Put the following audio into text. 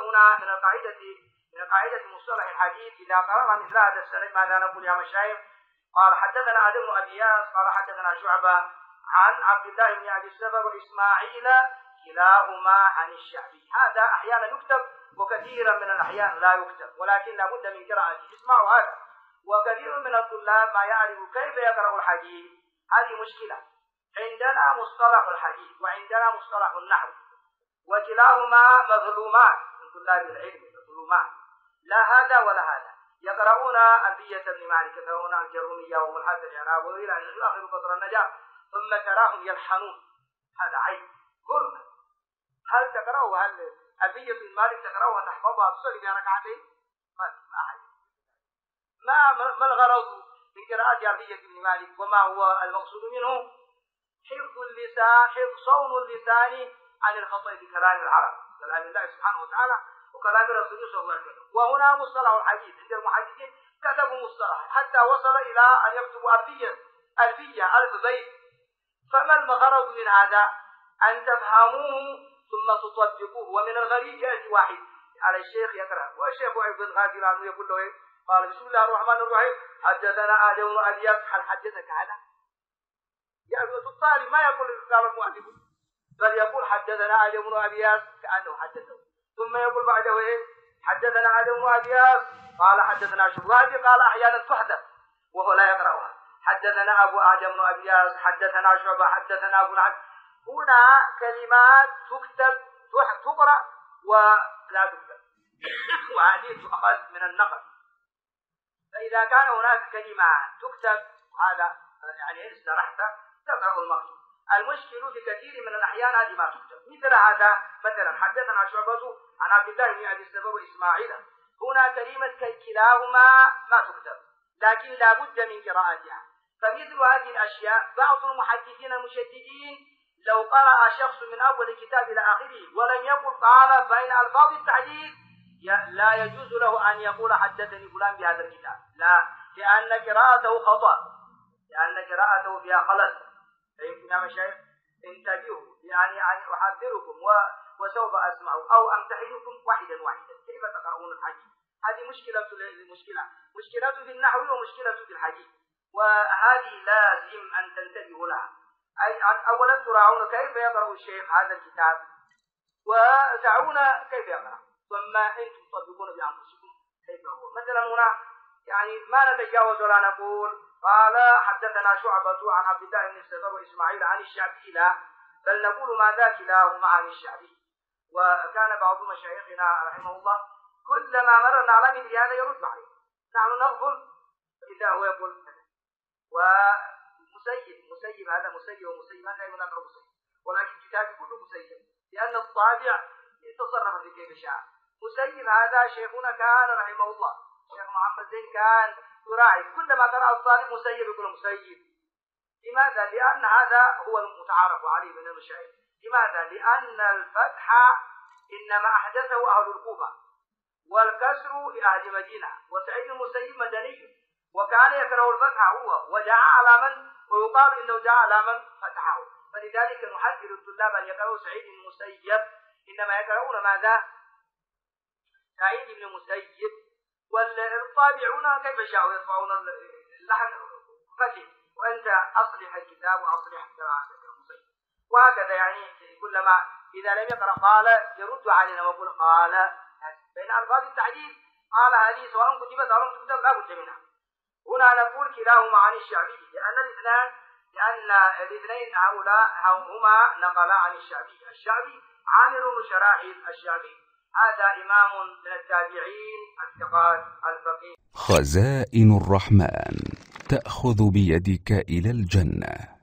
هنا من القاعدة مصطلح الحديث إذا قرأنا مثل هذا السند ماذا نقول يا مشايخ؟ قال حدثنا آدم بن أبي إياس قال حدثنا شعبة عن عبد الله بن أبي السبب وإسماعيل كلاهما عن الشعبي. هذا أحيانا يكتب وكثيرا من الأحيان لا يكتب، ولكن لابد من قراءته. اسمعوا هذا. وكثير من الطلاب ما يعرف كيف يقرأ الحديث. هذه مشكلة. عندنا مصطلح الحديث وعندنا مصطلح النحو، وكلاهما مظلومان من طلاب العلم، مظلومان، لا هذا ولا هذا. يقرؤون ألفية ابن مالك، يقرؤون الجرمية وملحد الإعراب وإلى أن آخر قطر النجاة، ثم تراهم يلحنون. هذا عيب، ظلم. هل تقرأوا ألفية ابن مالك تقرأوها تحفظها تصلي بها ركعتين؟ ما الغرض من قراءة ألفية ابن مالك؟ وما هو المقصود منه؟ حفظ اللسان، حفظ صون اللسان عن الخطأ في كلام العرب، كلام الله سبحانه وتعالى وكلام الرسول صلى الله عليه وسلم. وهنا مصطلح الحديث عند المحدثين كتبوا مصطلح حتى وصل إلى أن يكتبوا ألفية 1000 بيت. فما الغرض من هذا؟ أن تفهموه ثم تطبقوه. ومن الغريب يأتي واحد على الشيخ يقرأ، والشيخ ابن غافل عنه يقول له قال بسم الله الرحمن الرحيم حدثنا آدم بن أبي إياس. هل حدثك هذا؟ يعني الطالب ما يقول قال المؤلف، بل يقول حدثنا آدم بن أبي إياس كأنه حدثه، ثم يقول بعده حدثنا آدم بن أبي إياس قال حدثنا شعبة. قال أحيانا تحدث وهو لا يقرأها. حدثنا أبو آدم بن أبي إياس حدثنا شعبة حدثنا أبو العد. هنا كلمات تكتب تقرأ ولا تكتب، وهذه تؤخذ من النقل. فإذا كان هناك كلمة تكتب هذا يعني استرحت تقرأ المكتوب. المشكل في كثير من الأحيان هذه ما تكتب. مثل هذا مثلا حدثنا شعبة عن عبد الله بن أبي السبب وإسماعيل. هنا كلمة كلاهما ما تكتب، لكن لا بد من قراءتها. فمثل هذه الأشياء بعض المحدثين المشددين لو قرأ شخص من أول الكتاب إلى آخره ولم يقل قال بين ألفاظ التحديث لا يجوز له أن يقول حدثني فلان بهذا الكتاب، لا، لأن قراءته خطأ، لأن قراءته فيها خلل. فيمكن يا مشايخ انتبهوا، يعني أحذركم وسوف أسمع أو أمتحنكم واحدا كيف تقرؤون الحديث. هذه مشكلة في النحو ومشكلة في الحديث، وهذه لازم أن تنتبهوا لها. أولا تراعون كيف يقرأ الشيخ هذا الكتاب وتعون كيف يقرأ، ثم أنتم تطبقون بأنفسكم كيف هو. مثلا هنا يعني ما نتجاوز ولا نقول قال حدثنا شعبة عن عبد الله بن السبب وإسماعيل عن الشعبي، لا، بل نقول ماذا كلاهما عن الشعبي. وكان بعض مشايخنا رحمه الله كلما مرنا على مثل هذا يرد عليه، نحن نغفل إذا هو يقول ومسيب هذا مسيب ومسيب ما دائما نقرأ مسيب، ولكن كتابي كله مسيب لأن الطابع يتصرف في كيف شاء. مسيب هذا شيخنا كان رحمه الله الشيخ محمد زين كان يراعي كلما قرأ الطالب مسيب يقول مسيب. لماذا؟ لأن هذا هو المتعارف عليه من المشايخ. لماذا؟ لأن الفتح إنما أحدثه أهل الكوفة والكسر لأهل مدينة، وسعيد المسيب مدني وكان يكره الفتح هو وجاء على من ويقال إنه جاء على من فتحه. فلذلك نحذر الطلاب أن يقرأوا سعيد المسيب، إنما يقرؤون ماذا؟ سعيد بن المسيب. والطابعون كيف شاءوا يطبعون اللحن فتح، وأنت أصلح الكتاب وأصلح قراءتك المسيب. وهكذا يعني كلما إذا لم يقرأ قال يرد علينا ويقول قال بين ألفاظ التحديث قال هذه سواء كتبت أو لم تكتب لا بد منها. هنا نقول كلاهما عن الشعبي لأن الاثنين هؤلاء هما نقلا عن الشعبي عامر بن شراحيل الشعبي، هذا إمام من التابعين الثقات الفقيه. خزائن الرحمن تأخذ بيدك إلى الجنة.